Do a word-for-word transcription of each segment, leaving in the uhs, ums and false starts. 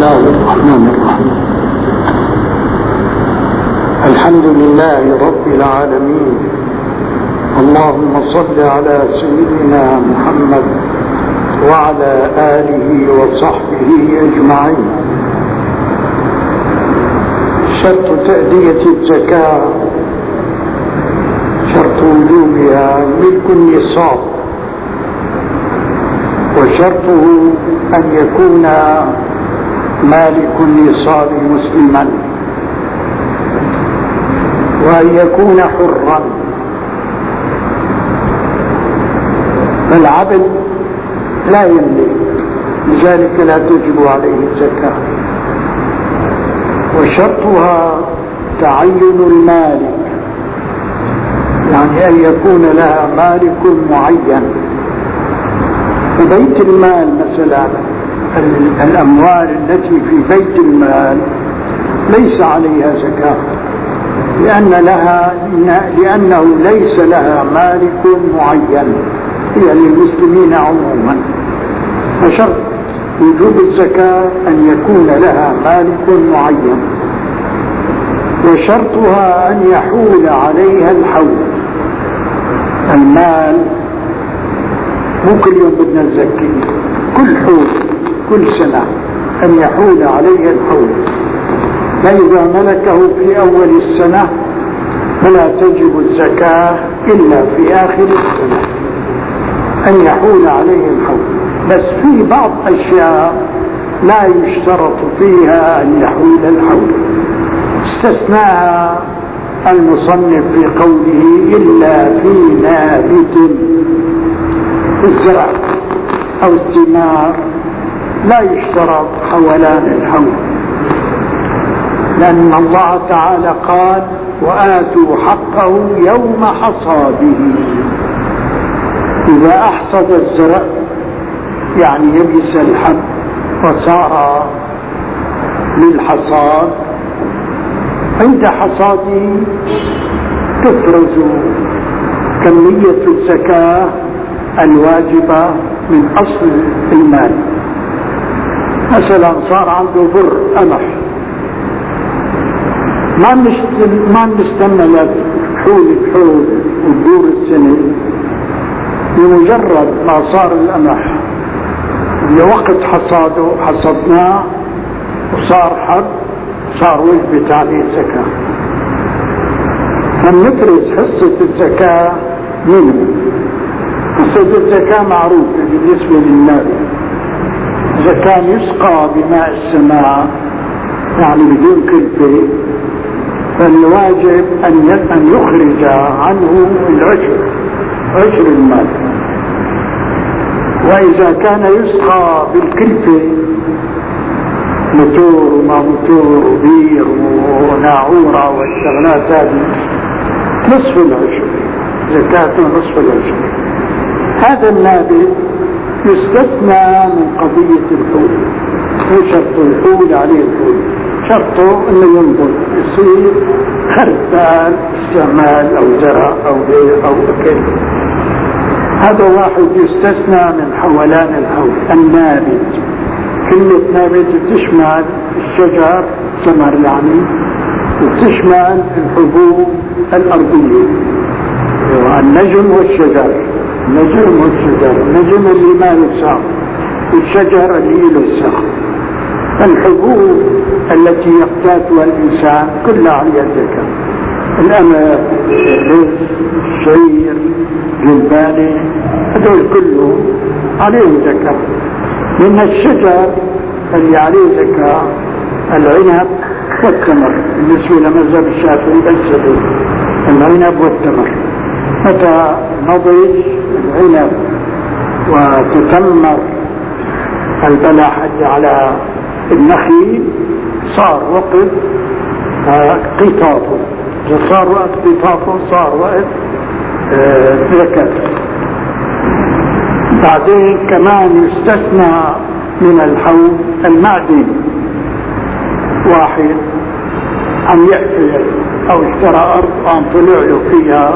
الله الرحمن الرحيم. الحمد لله رب العالمين، اللهم صل على سيدنا محمد وعلى آله وصحبه أجمعين. شرط تأدية الزكاة شرط وجوبها ملك النصاب، وشرطه أن يكون مالك النصاب مسلما، وأن يكون حرا. فالعبد لا يملك، لذلك لا تجب عليه الزكاة. وشرطها تعين المالك، يعني أن يكون لها مالك معين. في بيت المال مثلا، الأموال التي في بيت المال ليس عليها زكاة، لأن لها لأنه ليس لها مالك معين، هي للمسلمين عموما. فشرط وجوب الزكاة أن يكون لها مالك معين، وشرطها أن يحول عليها الحول. المال مو كل يوم بدنا نزكيه، كل حول كل سنة أن يحول عليها الحول. فإذا ملكه في أول السنة فلا تجب الزكاة إلا في آخر السنة، أن يحول عليه الحول. بس في بعض أشياء لا يشترط فيها أن يحول الحول، استثناها المصنف في قوله إلا في نابت، الزرع أو الثمار لا يشترط حولان الحول، لأن الله تعالى قال وآتوا حقه يوم حصاده. إذا أحصد الزرع يعني يبس الحب وصار للحصاد، عند حصاده تفرز كمية الزكاة الواجبة من أصل المال. مثلا صار عنده بر قمح، ما ما نستنى حول بحول وتدور السنة، بمجرد ما صار القمح لوقت حصاده حصدناه وصار حب، صار وجبت عليه الزكاة. فنفرز حصة الزكاة منه. حصة الزكاة معروفة بالنسبة للنار، إذا كان يسقى بماء السماء يعني بدون كلفة، فالواجب أن يخرج عنه العشر، عشر المال. وإذا كان يسقى بالكلفة، متور وما متور وبير وناعورة والشغلات هذه، نصف العشر، زكاة نصف العشر. هذا النابت يستثنى من قضية الحول. هو شرط الحول عليه الحول، شرطه انه ينضج، يصير خردال استعمال او زرع او بيع او اكل. هذا واحد يستثنى من حولان الحول. النابت، كلمة نابت بتشمل الشجر، الثمر يعني، وبتشمل الحبوب الأرضية، النجم والشجر، النجم والشجر، النجم اللي ما له ساق، والشجر اللي له ساق. الحبوب التي يقتاتها الإنسان كلها عليها زكاة. الأمر، الرز، الشعير، الجلبانة، هذول كلهم عليهم زكاة. من الشجر اللي عليه زكاة العنب والتمر، بالنسبة لمذهب الشافعي السبيل، العنب والتمر. متى نضج العنب وتتمر البلح على النخيل صار وقت قطافه، إذا صار وقت قطافه صار وقت زكاة. بعدين كمان يستثنى من الحول المعدن. واحد عم يحفر أو اشترى أرض وعم طلع له فيها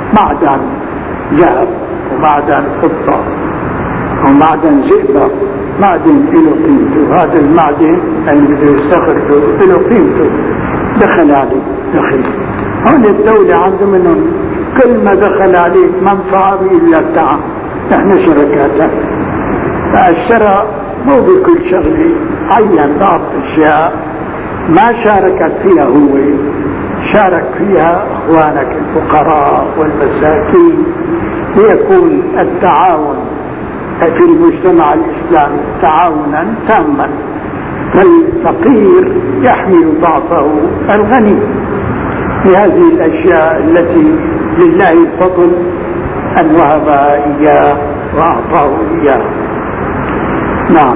معدن ذهب ومعدن فضة ومعدن زئبق معدن له قيمته، هذا المعدن اللي بده يستخرجه له قيمته، دخل عليه دخل. هون الدولة عندهم منهم كل ما دخل عليك منفعة إلا التعب، نحن شركاتك. فالشراء مو بكل شغلة، عين بعض الأشياء ما شاركت فيها هو، شارك فيها اخوانك الفقراء والمساكين، ليكون التعاون في المجتمع الاسلامي تعاونا تاما، فالفقير يحمل ضعفه الغني بهذه الاشياء التي لله الفضل ان وهبها اياه واعطاه اياه. نعم.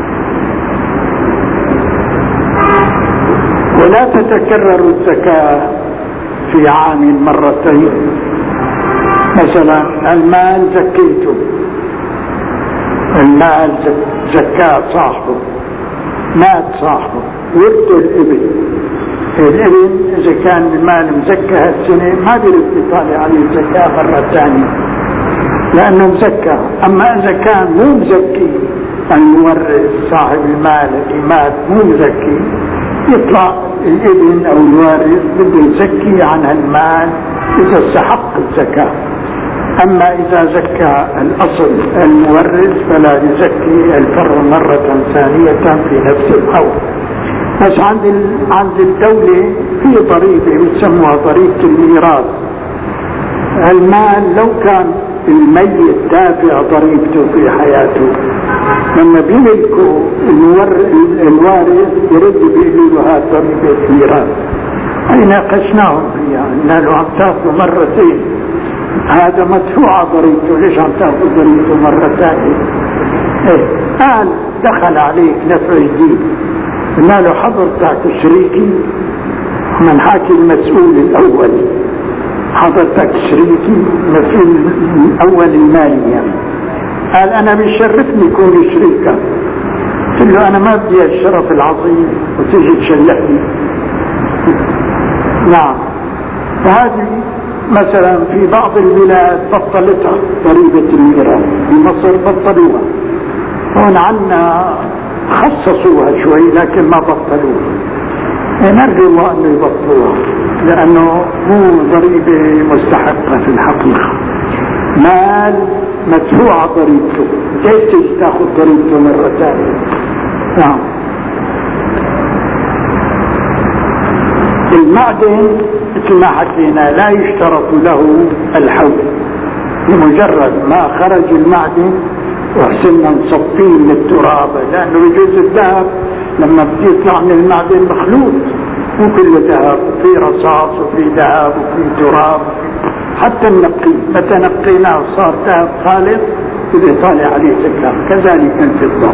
ولا تتكرر الزكاة في عام مرتين. مثلا المال زكيته، المال زكاة صاحبه، مات صاحبه، ورثه الابن، الابن اذا كان المال مزكى هالسنة ما بيرد يطالع عليه الزكاة مرة ثانية لانه مزكى. اما اذا كان مو مزكي، المورث صاحب المال اللي مات مو مزكي، يطلع الابن او الوارث بده يزكي عن المال اذا استحق الزكاة. اما اذا زكى الاصل المورث فلا يزكي الفرع مرة ثانية في نفس الحول. بس عند عند الدولة في ضريبة بيسموها ضريبة الميراث. المال لو كان الميت دافع ضريبته في حياته، لما بيملكوا الوارث يرد بيقولوا له هات ضريبة ميراث. هاي ناقشناهم فيها، قلنا له عم تاخذوا مرتين، هذا مدفوع ضريبته، ليش عم تاخذوا ضريبته مرة ثانية؟ ايه قال دخل عليك نفع جديد، قلنا له حضرتك شريكي، من حاكي المسؤول الأول، حضرتك شريكي مسؤول الأول المالي يعني. قال أنا بيشرفني كوني شريكا. قلت له أنا ما بدي الشرف العظيم وتيجي تشلحني. نعم. فهذه مثلا في بعض البلاد بطلتها ضريبة الميراث، في مصر بطلوها، هون عنا خصصوها شوي لكن ما بطلوها. نرجو الله أنه يبطلوها لأنه مو ضريبة مستحقة في الحقيقة، مال مدفوع ضريبته، كيف تاخذ ضريبته مرة ثانية؟ نعم. المعدن مثل ما حكينا لا يشترط له الحول، بمجرد ما خرج المعدن وحسنا نصفيه من التراب، لأنه بجوز الذهب لما بيطلع من المعدن مخلوط، مو كله ذهب، في رصاص وفي ذهب وفي تراب، حتى النقي متى نقيناه صار ذهب خالص إذا طالع عليه زكاة. كذلك الفضة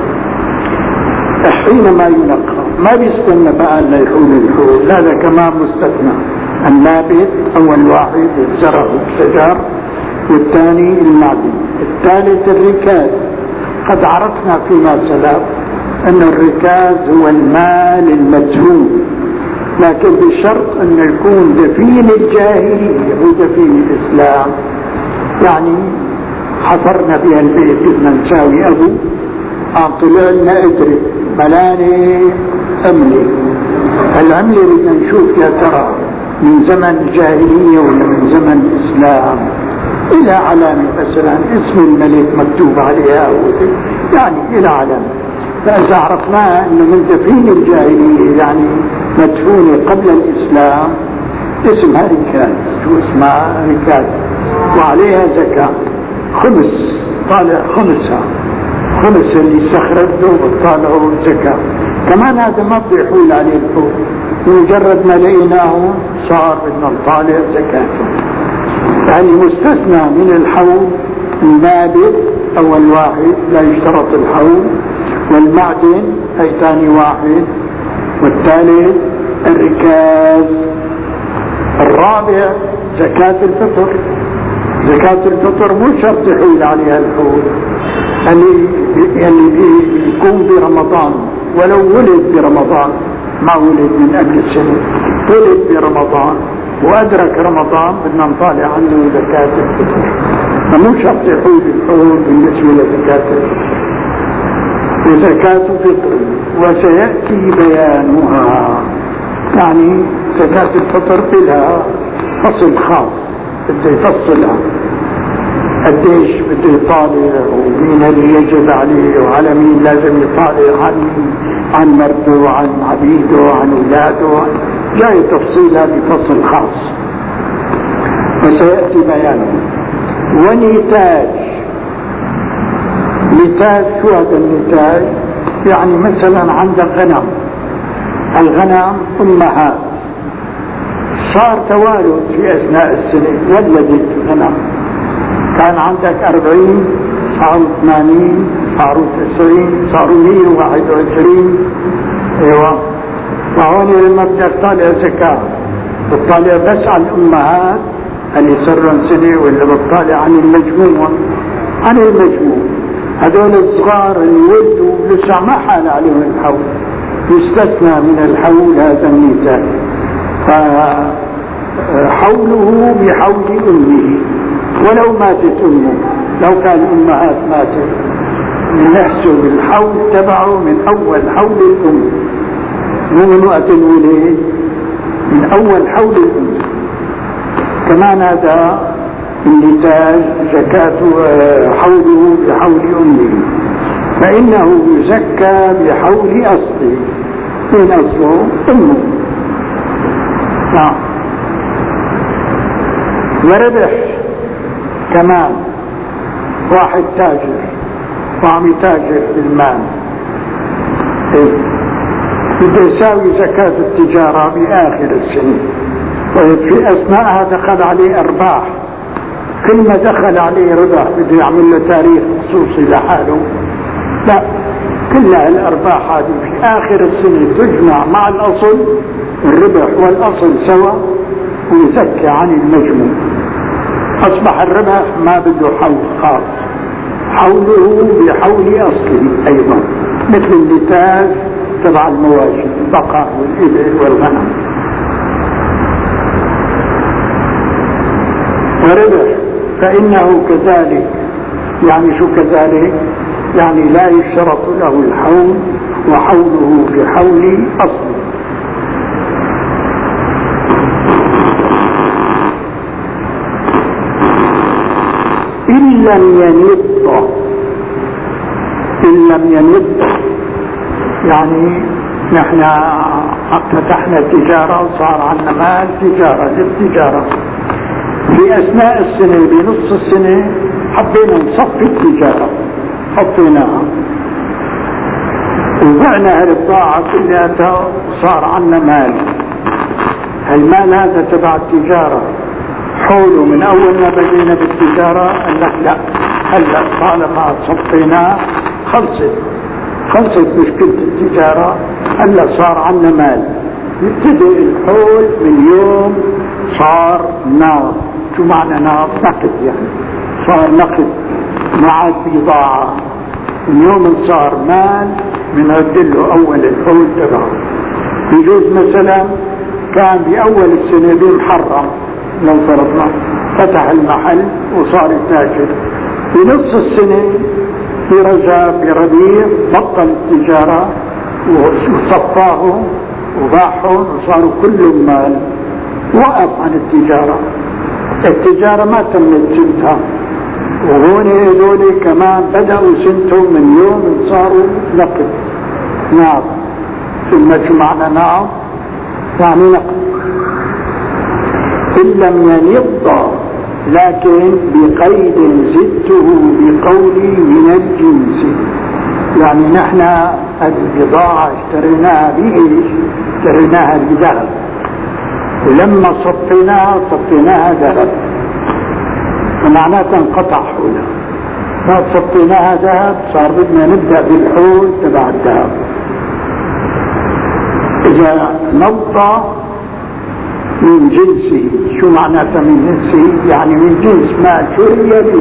حينما ينقى ما بيستنى بقى لا يحول الحول، هذا كمان مستثنى. النابت أول واحد الزرع والشجر، والثاني المعدن، الثالث الركاز. قد عرفنا فيما سلف أن الركاز هو المال المدفون، لكن بشرط أن يكون دفين الجاهلية مو دفين الإسلام. يعني حفرنا بها البيت بدنا نساوي أبو، عم طلع لنا إدرك ملاني عملة، العملة بدنا نشوف يا ترى من زمن الجاهلية ولا من زمن الإسلام، إلى علامة مثلا اسم الملك مكتوب عليها، يعني إلى علامة. فإذا عرفناها أنه من دفين الجاهلية يعني مدفونة قبل الإسلام، اسمها ركاز، شو اسمها ركاز، وعليها زكاة خمس، طالع خمسها، خمس اللي استخرجته وطالعوا زكاة. كمان هذا ما بده يحول عليه الحول، مجرد ما لقيناه صار بدنا نطالع زكاته. يعني مستثنى من الحول النابت أول واحد لا يشترط الحول، والمعدن أي ثاني واحد، والثالث الركاز، الرابع زكاة الفطر. زكاة الفطر مو شرط يحول عليها الحول، اللي اللي يكون برمضان ولو ولد برمضان، ما ولد من قبل السنة، ولد برمضان وأدرك رمضان بدنا نطالع عنه زكاة الفطر، فمو شرط يحول الحول بالنسبة لزكاة الفطر. وزكاة فطر وسيأتي بيانها. يعني زكاة الفطر لها فصل خاص بده يفصلها، قديش بده يطالع ومين اللي يجب عليه وعلى مين لازم يطالع، عن عن مرته وعن عبيده وعن اولاده، جاي تفصيلها بفصل خاص وسيأتي بيانه. ونتاج، نتاج شو هذا النتاج؟ يعني مثلا عندك غنم، الغنم أمهات، صار توالد في أثناء السنة، ولدت غنم، كان عندك أربعين صاروا ثمانين صاروا تسعين صاروا مية وواحد وعشرين. ايوه، وهون لما بدك تطالع زكاة بتطالع بس عن الأمهات اللي صاروا سنة، ولا بتطالع عن المجموع؟ عن المجموع. هذول الصغار اللي ولدوا لسه ما حال عليهم الحول، يستثنى من الحول هذا النتاج، فحوله بحول أمه ولو ماتت أمه. لو كان الأمهات ماتت نحسب الحول تبعه من أول حول الأم، مو من وقت الولاد، من أول حول الأم. كمان هذا النتاج زكاة حوله بحول أمه، فإنه يزكى بحول أصله. من أصله أمه. نعم. وربح كمان، واحد تاجر وعم يتاجر بالمال، إيه؟ بده يساوي زكاة التجارة بآخر السنة، وفي أثناءها دخل عليه أرباح، كل ما دخل عليه ربح بده يعمل له تاريخ خصوصي لحاله؟ لا، كل الأرباح هذه في آخر السنة تجمع مع الأصل، الربح والأصل سوا، ويزكي عن المجموع. أصبح الربح ما بده حول خاص، حوله بحول أصله أيضا، مثل النتاج تبع المواشي، البقر والإبل والغنم. وربح فإنه كذلك، يعني شو كذلك؟ يعني لا يشترط له الحول، وحوله بحول أصله. إن لم ينض، إن لم ينض يعني نحن فتحنا تجارة وصار عنا مال تجارة للتجارة، في أثناء السنة بنص السنة حبينا نصفي التجارة، صفيناها وبعنا هالبضاعة كلها وصار عنا مال. المال هذا تبع التجارة حوله من أول ما بدينا بالتجارة، قال لك لا، هلا طالما صفيناه خلصت خلصت مشكلة التجارة، هلا صار عنا مال. يبتدئ الحول من يوم صار نار. شو معنى نار؟ نقد، يعني صار نقد، ما عاد بضاعة. من يوم صار مال بنعدله أول الحول تبعه. يجوز مثلا كان بأول السنة بمحرم، لو فرضنا فتح المحل وصار التاجر، بنص السنة برجب بربيع بطل التجارة وصفاه وباعهم وصاروا كلهم مال، وقف عن التجارة. التجارة ما تمت سنتها، وهون هذول كمان بدأوا سنتهم من يوم صاروا نقد نار. ثم شو معنى نار؟ يعني نقد. إن لم ينض، لكن بقيد زدته بقولي من الجنس، يعني نحن البضاعة اشتريناها بإيش؟ اشتريناها بذهب، ولما صفيناها صفيناها ذهب، فمعناتها انقطع حولها. ما صفيناها ذهب صار بدنا نبدأ بالحول تبع الذهب. إذا نض من جنسه، شو معناته من جنسه؟ يعني من جنس ما شري به.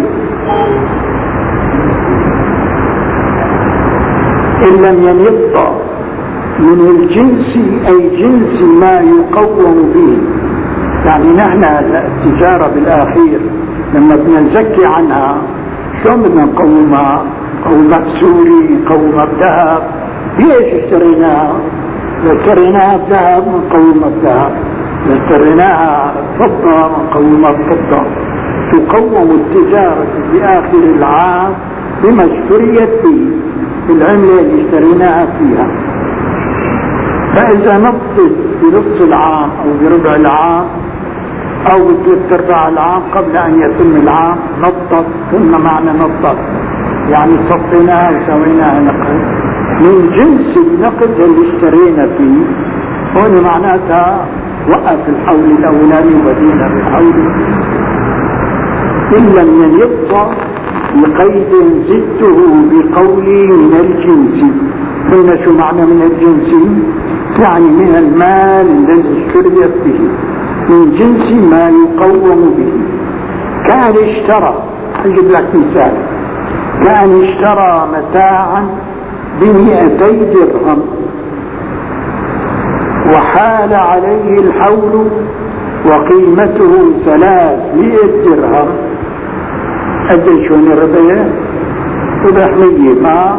إن لم ينض من الجنس أي جنس ما يقوم به. يعني نحن التجارة بالآخير لما بدنا نزكي عنها شو بدنا نقومها؟ قومة بسوري، قومة بذهب. ليش اشتريناها؟ اشتريناها بذهب من قومة بذهب، اشتريناها فضة من قومة فضة. تقوم التجارة في آخر العام بما اشتريت فيه، بالعملة اللي اشتريناها فيها. فإذا نطت بنص العام أو بربع العام أو بثلاث أرباع العام قبل أن يتم العام نطت. ثم معنى نطت يعني صفيناها وسويناها نقد من جنس النقد اللي اشترينا فيه. هون معناتها وقف الحول الأولاني وبدينا بالحول. إن لم يبقى بقيد زدته بقولي من الجنس. قلنا شو معنى من الجنس؟ يعني من المال الذي اشتريت به، من جنس ما يقوم به. كان اشترى، أجيب لك مثال، كان اشترى متاعا بمئتي درهم وحال عليه الحول وقيمته ثلاثمئة درهم. قديش هون الربيع؟ ربح مية. ما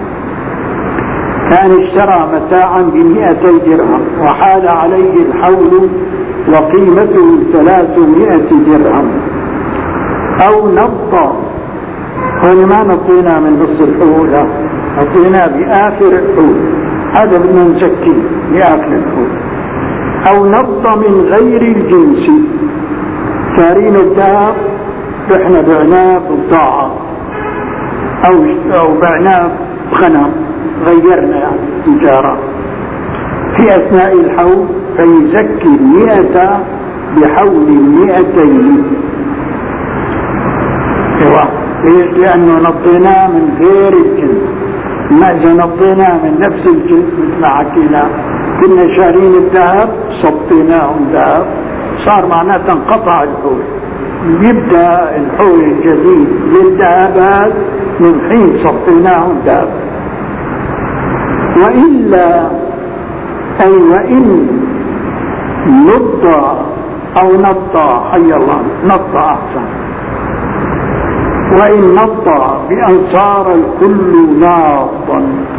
كان اشترى متاعا بمئتي درهم وحال عليه الحول وقيمته ثلاثمائة درهم. أو نبض، هون ما نطينا من نص الحول، نطينا بآخر الحول، هذا بدنا نزكيه بآخر الحول. أو نبض من غير الجنس، شارين الذهب رحنا بعناه ببضاعة أو أو بعناه بغنم، غيرنا يعني تجارة في أثناء الحول، فيزكي المئة بحول مئتين. ليش؟ لأنه نطيناه من غير الجنس. ما إذا نطيناه من نفس الجنس مثل ما حكينا، كنا شارين الذهب صبيناهم ذهب، صار معناته انقطع الحول. يبدأ الحول الجديد للذهبات من حين صبيناهم ذهب. وإلا أي وإن نضى أو نضى، حي الله، نضى أحسن. وإن نضى بأن صار الكل ناضا،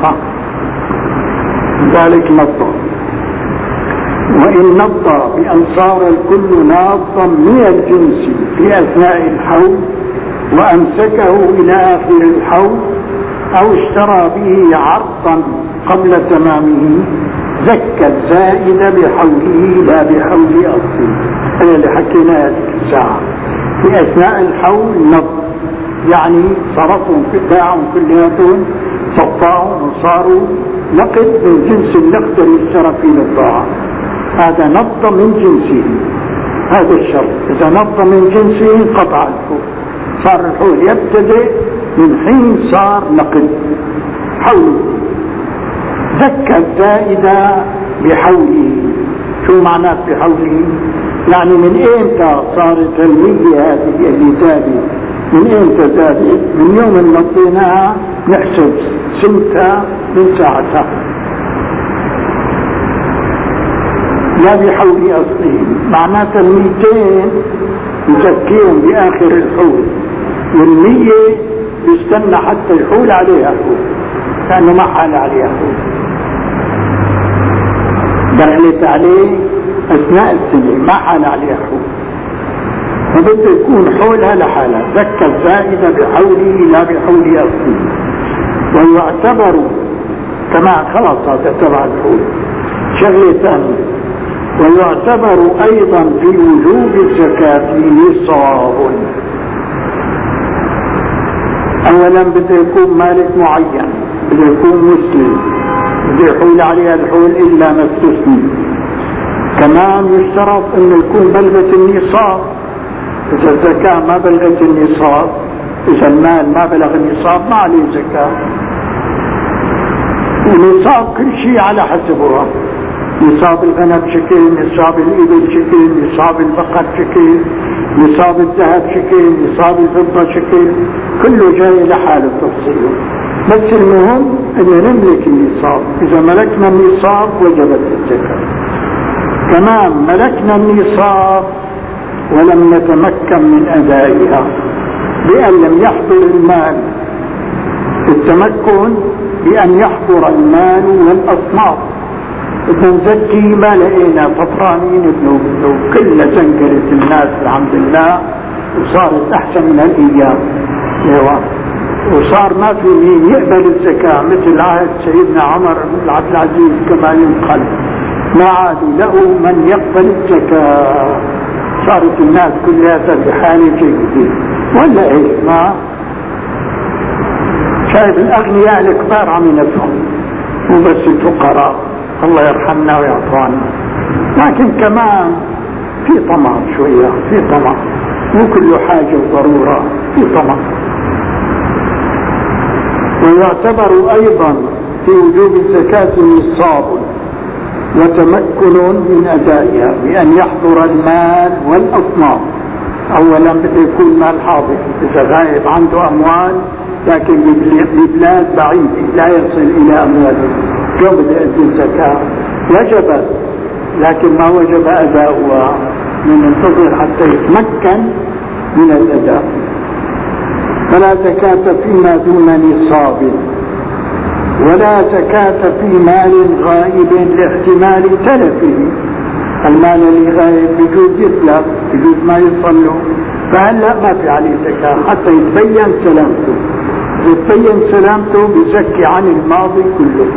ذلك نضى. وإن نضى بأن صار الكل ناضا من الجنس في أثناء الحول وأمسكه إلى آخر الحول أو اشترى به عرضا قبل تمامه، زكى الزائد بحوله لا بحول أصله. هذا اللي حكيناه هذه الساعة. في أثناء الحول نض، يعني صرفهم في باعهم كلياتهم، صفاهم وصاروا نقد من جنس النقد اللي اشترى فيه البضاعة. هذا نض من جنسه، هذا الشرط. إذا نض من جنسه انقطع الحول، صار الحول يبتدئ من حين صار نقد حوله. زكى الزائد بحوله. شو معناه بحوله؟ يعني من ايمتى صارت المية هذه اللي زادت؟ من ايمتى زادت؟ من يوم اللي نطيناها نحسب سنتها من ساعتها، لا بحول أصله. معناته الميتين يزكيهم بآخر الحول، والمية يستنى حتى يحول عليها حول، لأنه ما حال عليها حول، دخلت عليه أثناء السنة ما حال عليها حول، فبده يكون حولها لحالها. زكى الزائد بحوله لا بحول أصله. ويعتبر كما خلاص هذا تبع الحول. شغلة ثانية، ويعتبر أيضا في وجوب الزكاة نصاب. أولا بده يكون مالك معين، بده يكون مسلم، بده يحول عليها الحول إلا ما استثني. كمان يشترط أنه يكون بلغة النصاب. إذا الزكاة ما بلغت النصاب، إذا المال ما بلغ النصاب ما عليه زكاة. ونصاب كل شيء على حسبه، نصاب الغنم شكل، نصاب الإبل شكل، نصاب البقر شكل، نصاب الذهب شكل، نصاب الفضة شكل، كله جاي لحاله تفصيله. بس المهم أن نملك النصاب. إذا ملكنا النصاب وجبت الزكاة. كمان ملكنا النصاب ولم نتمكن من أدائها، بأن لم يحضر المال التمكن بأن يحضر المال والأصناف. بدنا نزكي ما لقينا فطرانين ابنه كل زنقلت الناس الحمد لله وصارت أحسن من الأيام. وصار ما في مين يقبل الزكاة مثل عهد سيدنا عمر بن عبد العزيز كما ينقل، ما عادوا له من يقبل الزكاة. صارت الناس كلها بحالة جيدة ولا ايش؟ ما شايف الأغنياء الكبار عم ينفعوا مو بس الفقراء، الله يرحمنا ويعطانا. لكن كمان في طمع شوية، في طمع، مو كل حاجة وضرورة، في طمع. ويعتبر أيضا في وجوب الزكاة نصاب وتمكن من أدائها بأن يحضر المال والأصناف. أولا بده يكون مال حاضر، إذا غايب عنده أموال لكن ببلاد بعيدة لا يصل إلى أمواله يوم بده يؤدي الزكاة وجبت، لكن ما وجب أداؤها من انتظر حتى يتمكن من الأداء. فلا زكاة فيما دون نصاب، ولا زكاة في مال غائب لاحتمال تلفه. المال اللي غائب بجوز يتلف، بجوز ما يصل له، فهلا ما في عليه زكاة حتى يتبين سلامته. يتبين سلامته بزكي عن الماضي كله.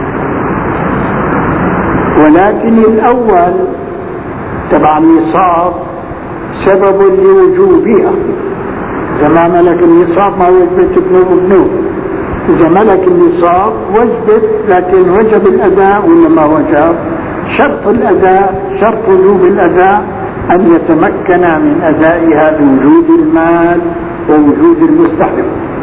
ولكن الأول تبع النصاب سبب لوجوبها. إذا ما ملك النصاب ما وجبت ابنه وابنه، إذا ملك النصاب وجبت، لكن وجب الأداء ولا ما وجب؟ شرط الأداء، شرط وجوب الأداء أن يتمكن من أدائها بوجود المال ووجود المستحق.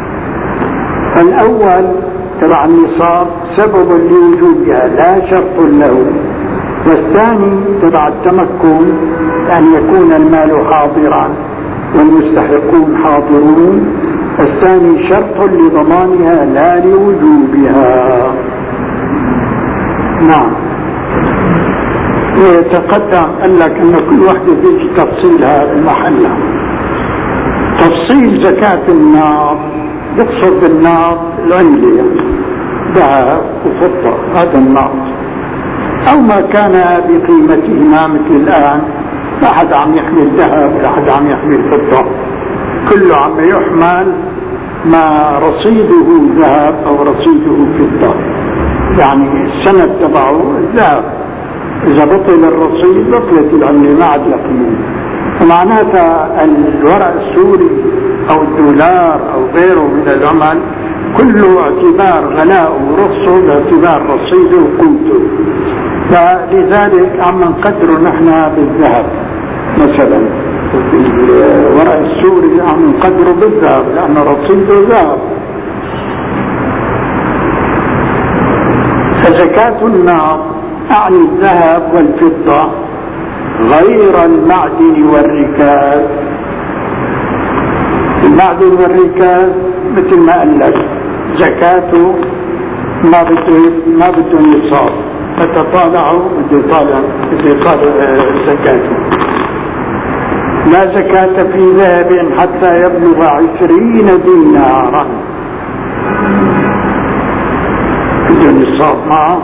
فالأول تبع النصاب سبب لوجوبها لا شرط له، والثاني تبع التمكن أن يكون المال حاضرا والمستحقون حاضرون. الثاني شرط لضمانها لا لوجوبها. نعم. يتقدم قال لك أن كل واحدة بيجي تفصيلها المحلة. تفصيل زكاة النار يقصد بالنار العملة، ذهب وفضة، هذا النار، أو ما كان بقيمتهما مثل الآن. لا أحد عم يحمل ذهب ولا أحد عم يحمل فضة، كله عم يحمل ما رصيده ذهب أو رصيده فضة، يعني السند تبعه الذهب. إذا بطل الرصيد بطلت العملة ما عاد قيمة. ومعناتها الورق السوري أو الدولار أو غيره من العمل كله اعتبار غلاء ورخصه باعتبار رصيده وقوته. فلذلك عم نقدره نحن بالذهب مثلا، في الورق السوري عم نقدره بالذهب لأن رصيده ذهب. فزكاة النار أعني الذهب والفضة غير المعدن والركاز. المعدن والركاز مثل ما قال لك زكاته ما بده ما بده نصاب، فتطالعوا بده يطالع بده يطالع زكاته. لا زكاة في ذهب حتى يبلغ عشرين دينارا، بده نصاب معه.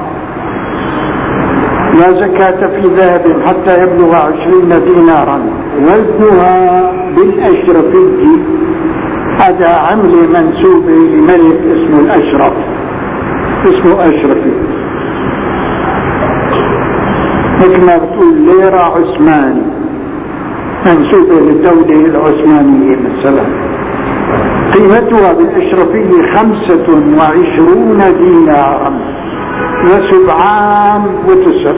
لا زكاة في ذهب حتى يبلغ عشرين دينارا، وزنها بالأشرفي. هذا عملة منسوبة لملك اسمه الأشرف، اسمه أشرفي، مثل ما بتقول ليرة عثماني منسوبة للدولة العثمانية مثلا. قيمتها بالأشرفية خمسة وعشرون دينارا وسبعان وتسع.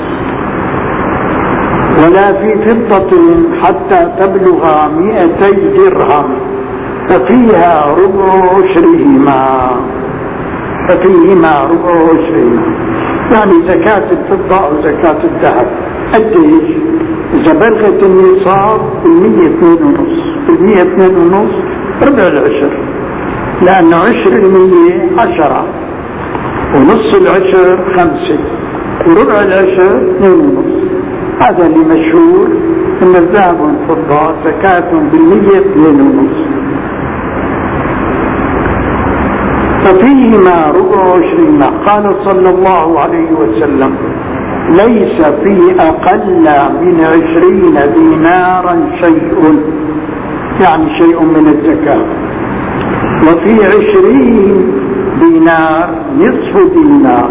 ولا في فضة حتى تبلغ مئتي درهم ففيها ربع عشرهما، ففيهما ربع عشرهما. يعني زكاة الفضة أو زكاة الذهب قديش؟ إذا بلغت النصاب بالمية اثنين ونص، بالمية اثنين ونص ربع العشر، لأن عشر المية عشرة، ونص العشر خمسة، وربع العشر اثنين ونص. هذا اللي مشهور ان الذهب والفضة زكاة بالمية اثنين ونص. ففيهما ربع عشرين. قال صلى الله عليه وسلم ليس في أقل من عشرين دينارا شيء، يعني شيء من الزكاة، وفي عشرين دينار نصف دينار،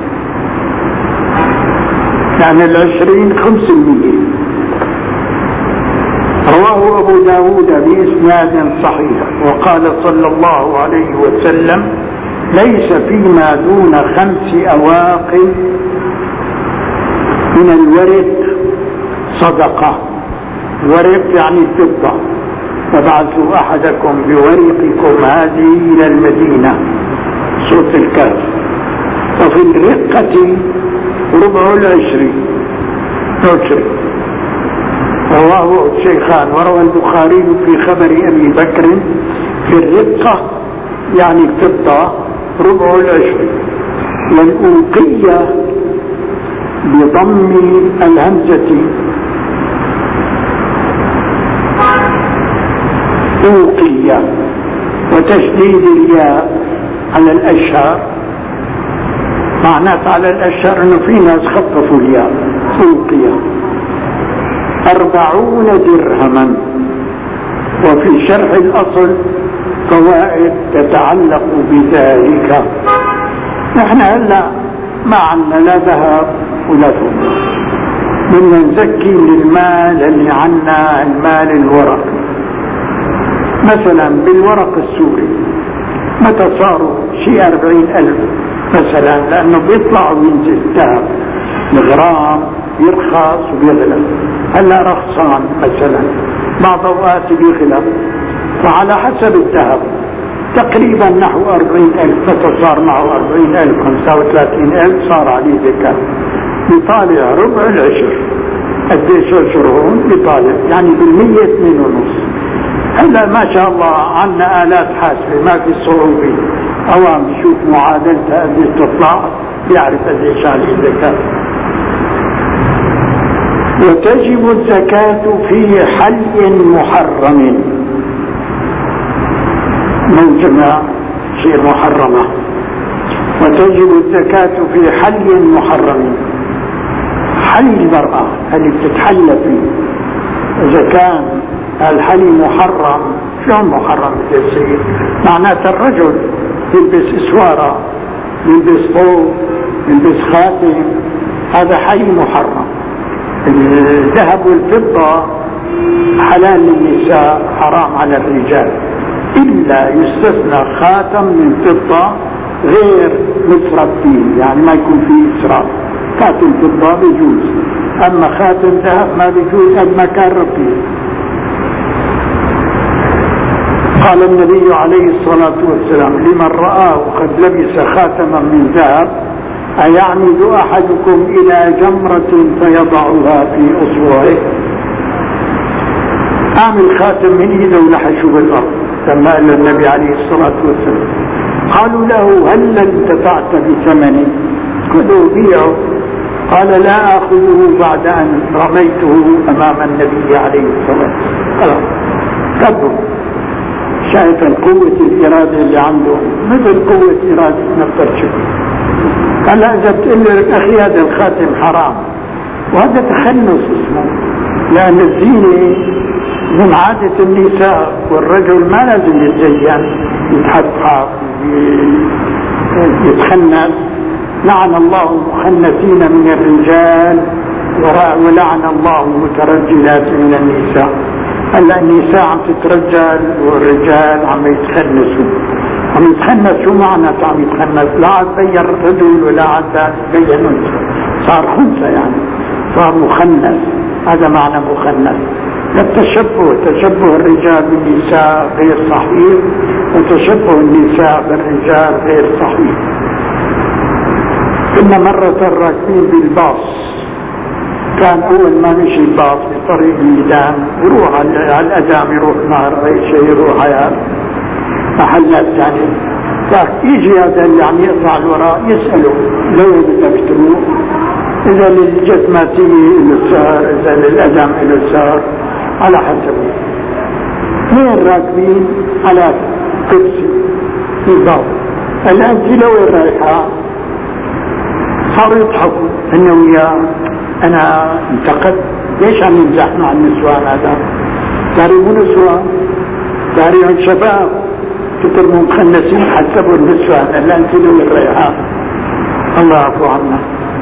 يعني العشرين خمسمية. رواه أبو داود بإسناد صحيح. وقال صلى الله عليه وسلم ليس فيما دون خمس أواق من الورق صدقة. ورق يعني الفضة. فبعثوا أحدكم بورقكم هذه إلى المدينة، سورة الكهف. وفي الرقة ربع العشرين عشرين. رواه الشيخان. وروى البخاري في خبر أبي بكر في الرقة يعني الفضة ربع العشرين. والأوقية بضم الهمزة أوقية وتشديد الياء على الأشهر. معنات على الأشهر أنه في ناس خففوا الياء. أوقية أربعون درهما. وفي شرح الأصل فوائد تتعلق بذلك. نحن هلا ما عنا لا ذهب ولا فضة، بدنا نزكي للمال اللي عنا المال الورق. مثلا بالورق السوري متى صاروا شيء أربعين ألف مثلا، لأنه بيطلع وينزل ذهب الغرام يرخص وبيغلى. هلا رخصان مثلا، بعض أوقات بيغلى، فعلى حسب الذهب تقريبا نحو أربعين ألف. متى صار معه أربعين ألف خمسة وثلاثين ألف صار عليه زكاة. بيطالع ربع العشر. قديش عشرون بيطالع يعني بالمية اثنين ونص. هلا ما شاء الله عنا آلات حاسبة ما في صعوبة، أوام شوف معادلتها قديش تطلع بيعرف قديش عليه زكاة. وتجب الزكاة في حلي محرم. موجمة شيء محرمة. وتجب الزكاة في حلي محرم. حلي المرأة اللي بتتحلى فيه، إذا كان الحلي محرم، شو محرم بالتسير؟ معناته الرجل يلبس اسوارة، يلبس طوب، يلبس خاتم، هذا حلي محرم. الذهب والفضة حلال للنساء، حرام على الرجال، إلا يستثنى خاتم من فضة غير مصرف فيه، يعني ما يكون فيه إسراف. خاتم فضة بيجوز، أما خاتم ذهب ما بيجوز قد ما كان رفيع. قال النبي عليه الصلاة والسلام لمن رآه قد لبس خاتما من ذهب أيعمد أحدكم إلى جمرة فيضعها في أصبعه؟ أعمل خاتم من إيده ولحشه بالأرض كما قال النبي عليه الصلاة والسلام. قالوا له هل انتفعت بثمنه؟ قالوا بيعه. قال لا أخذه بعد أن رميته أمام النبي عليه الصلاة والسلام. كبر. شايف قوة الإرادة اللي عنده مثل قوة إرادة نفسه. قال إذا بتقول لك أخي هذا الخاتم حرام، وهذا تخنص اسمه، لأن الزينة من عادة النساء، والرجل ما لازم يتزين يتحفظ يتخنث. لعن الله المخنثين من الرجال ولعن الله المترجلات من النساء. هلا النساء عم تترجل والرجال عم يتخنسوا. عم يتخنس شو معنى عم يتخنس؟ لا عاد بين رجل ولا عاد بين انثى، صار خنثى يعني صار مخنث. هذا معنى مخنث. التشبه تشبه الرجال بالنساء غير صحيح، وتشبه النساء بالرجال غير صحيح. كنا مرة راكبين بالباص، كان أول ما مشي الباص بطريق الميدان يروح على الأدام، يروح نهر عيشة، يروح على محلات ثانية. يجي هذا اللي عم يقطع الوراء يسأله لو بدك تروح؟ إذا للجد ما تيجي له سار، إذا للأدام له سار، على حسبه. اثنين راكبين على كرسي في الباص، الآن أنت لو رايحة صاروا يضحكوا أنه وياه أنا انتقد ليش عم يمزح مع النسوان هذا؟ داري مو نسوان، داري شباب كتر مخنسين حسبوا النسوان. الآن أنت لو رايحة الله يعفو عنا.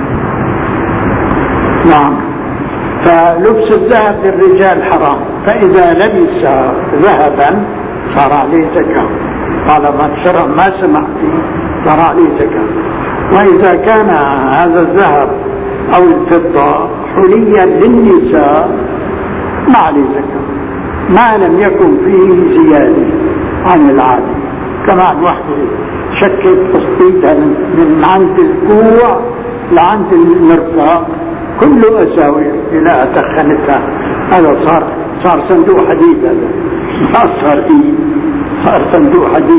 نعم. فلبس الذهب للرجال حرام، فإذا لبس ذهبا صار عليه زكاة، طالما الشرع ما سمح فيه صار عليه زكاة. وإذا كان هذا الذهب أو الفضة حليا للنساء ما عليه زكاة، ما لم يكن فيه زيادة عن العادة. كمان وحده شكت تسطيتها من عند الكوع لعند المرفق كله أساوي إلى أتخنتها، هذا صار صار صندوق حديد، هذا ما صار إيه، صار صندوق حديد.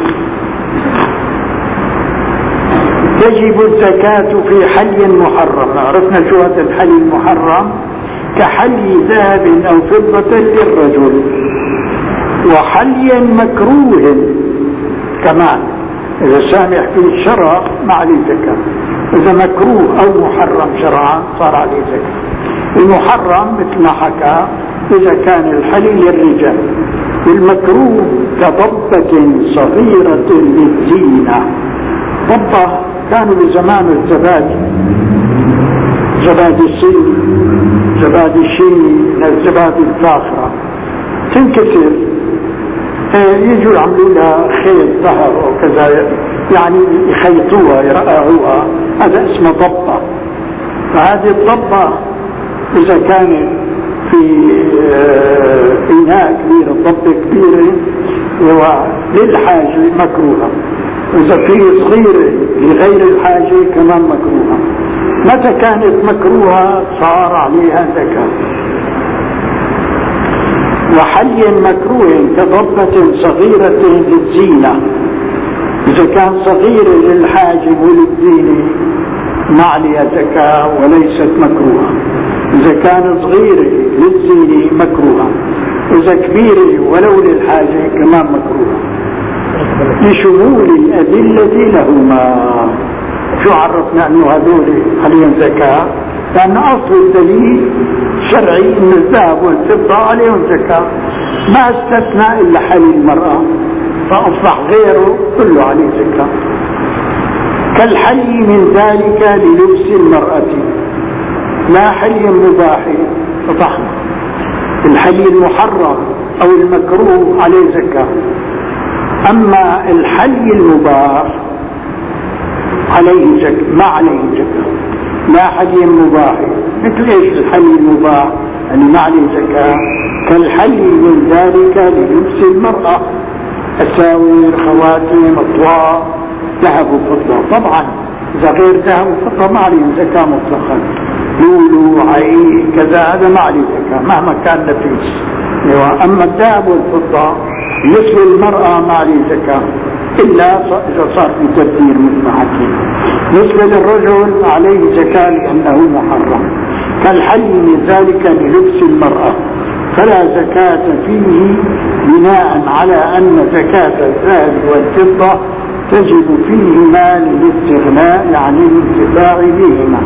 تجب الزكاة في حلي محرم. عرفنا شو هذا الحلي المحرم؟ كحلي ذهب أو فضة للرجل، وحلي مكروه كمان إذا سامح في الشرع ما عليه زكاة. إذا مكروه أو محرم شرعا صار عليه زكاة. المحرم مثل ما حكى إذا كان الحلي للرجال، والمكروه كضبة صغيرة للزينة. ضبة كانوا بزمان الزبادي، زبادي الصيني، زبادي الشيني، الزبادي الفاخرة تنكسر، يجوا يعملوا لها خيط ظهر وكذا، يعني يخيطوها يرقعوها، هذا اسمه ضبة. فهذه الضبة إذا كانت في إناء كبير، ضبة كبيرة للحاجة مكروهة، إذا في صغيرة لغير الحاجة كمان مكروهة. متى كانت مكروهة صار عليها زكاة. وحلي مكروه كضبة صغيرة للزينة، إذا كان صغير للحاجب وللزينة ما عليها زكاة وليست مكروهة. إذا كان صغير للزينة مكروهة، إذا كبير ولو للحاجة كمان مكروهة، لشمول الأدلة لهما. شو عرفنا أنه هذول عليهم زكاة؟ لأن أصل الدليل شرعي أن الذهب والفضة عليهم زكاة، ما استثنى إلا حلي المرأة، فأصبح غيره كله عليه زكاة. كالحلي من ذلك للبس المرأة، لا حلي مباح فطحن. الحلي المحرم أو المكروه عليه زكاة، أما الحلي المباح عليه زكاة، ما عليه زكاة. لا حلي مباح، مثل ايش الحلي المباح يعني ما عليه زكاة؟ كالحلي من ذلك للبس المرأة، أساور، خواتم، أطواق، ذهب وفضة. طبعا إذا غير ذهب وفضة ما عليه زكاة مطلقا، لولو، عين، كذا، هذا ما عليه زكاة مهما كان نفيس. أما الذهب والفضة بالنسبة للمرأة ما عليه زكاة إلا إذا صار في تبذير مثل ما حكينا. بالنسبة للرجل عليه زكاة لأنه محرم. كالحلي من ذلك للبس المرأة، فلا زكاة فيه بناء على أن زكاة الذهب والفضة تجب فيهما للاستغناء عن الانتفاع بهما.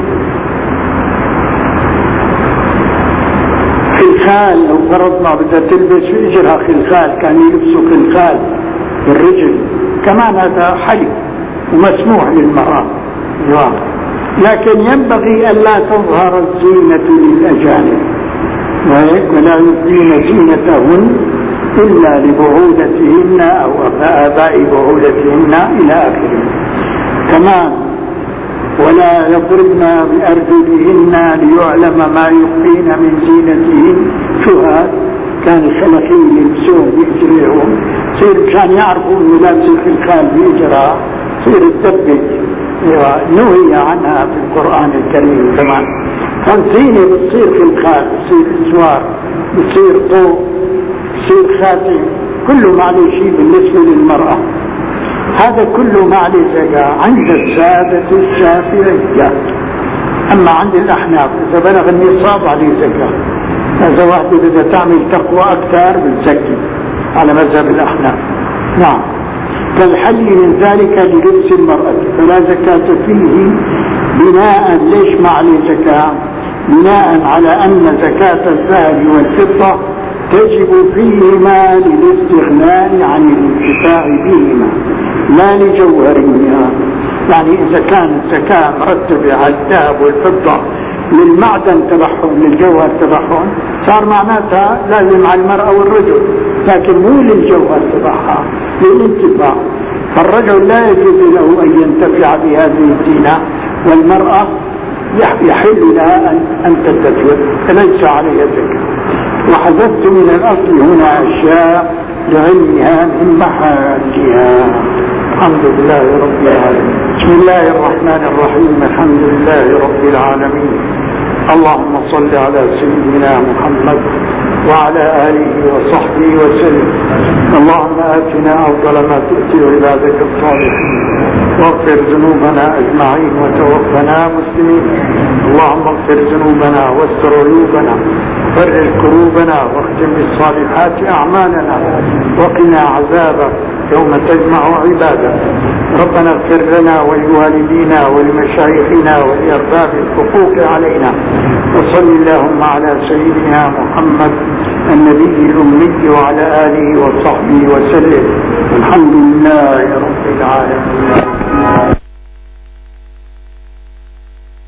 خلخال لو فرضنا بدها تلبس في اجرها خلخال، كان يلبسوا خلخال بالرجل كمان، هذا حلي ومسموح للمرأة، لكن ينبغي ألا تظهر الزينة للأجانب، ولا يبدين زينتهن إلا لبعولتهن أو آباء بعولتهن إلى آخره. كمان ولا يضربن بأرجلهن ليعلم ما يخفين من زينتهن. شو هذا؟ كان الخلقين يلبسون بإجريهم، صير مشان يعرفوا انه لابس الخلخال بإجرها صير الدبج، نهي عنها في القرآن الكريم. كمان كان زينة بتصير خلخال، بتصير اسوار، بتصير طوق، بتصير خاتم، كله ما عليه شيء بالنسبة للمرأة. هذا كله ما عليه زكاة عند السادة الشافعية. أما عند الأحناف إذا بلغ النصاب عليه زكاة. هذا واحدة بدها تعمل تقوى أكثر بالزكي على مذهب الأحناف. نعم. كالحل من ذلك للبس المرأة فلا زكاة فيه بناء. ليش ما عليه زكاة؟ بناء على أن زكاة الذهب والفضة تجب فيهما للاستغناء عن الانتفاع بهما لا لجوهرهما. يعني إذا كانت زكاة مرتبة على الذهب والفضة للمعدن تبعهم للجوهر تبعهم صار معناتها لازم على المرأة والرجل، لكن مو للجوهر تبعها للانتفاع. فالرجل لا يجوز له أن ينتفع بهذه الزينة، والمرأة يحل لها أن تنتفع فليس عليها زكاة. وحذفت من الأصل هنا أشياء لعلمها من محلها. الحمد لله رب العالمين. بسم الله الرحمن الرحيم. الحمد لله رب العالمين. اللهم صل على سيدنا محمد وعلى آله وصحبه وسلم. اللهم آتنا أفضل ما تؤتي عبادك الصالحين واغفر ذنوبنا أجمعين وتوفنا مسلمين. اللهم اغفر ذنوبنا واستر عيوبنا وفرج كروبنا واختم بالصالحات أعمالنا وقنا عذابك يوم تجمع عبادك. ربنا اغفر لنا ولوالدينا ولمشايخنا ولأرباب الحقوق علينا. وصل اللهم على سيدنا محمد النبي الأمي وعلى آله وصحبه وسلم. الحمد لله رب العالمين.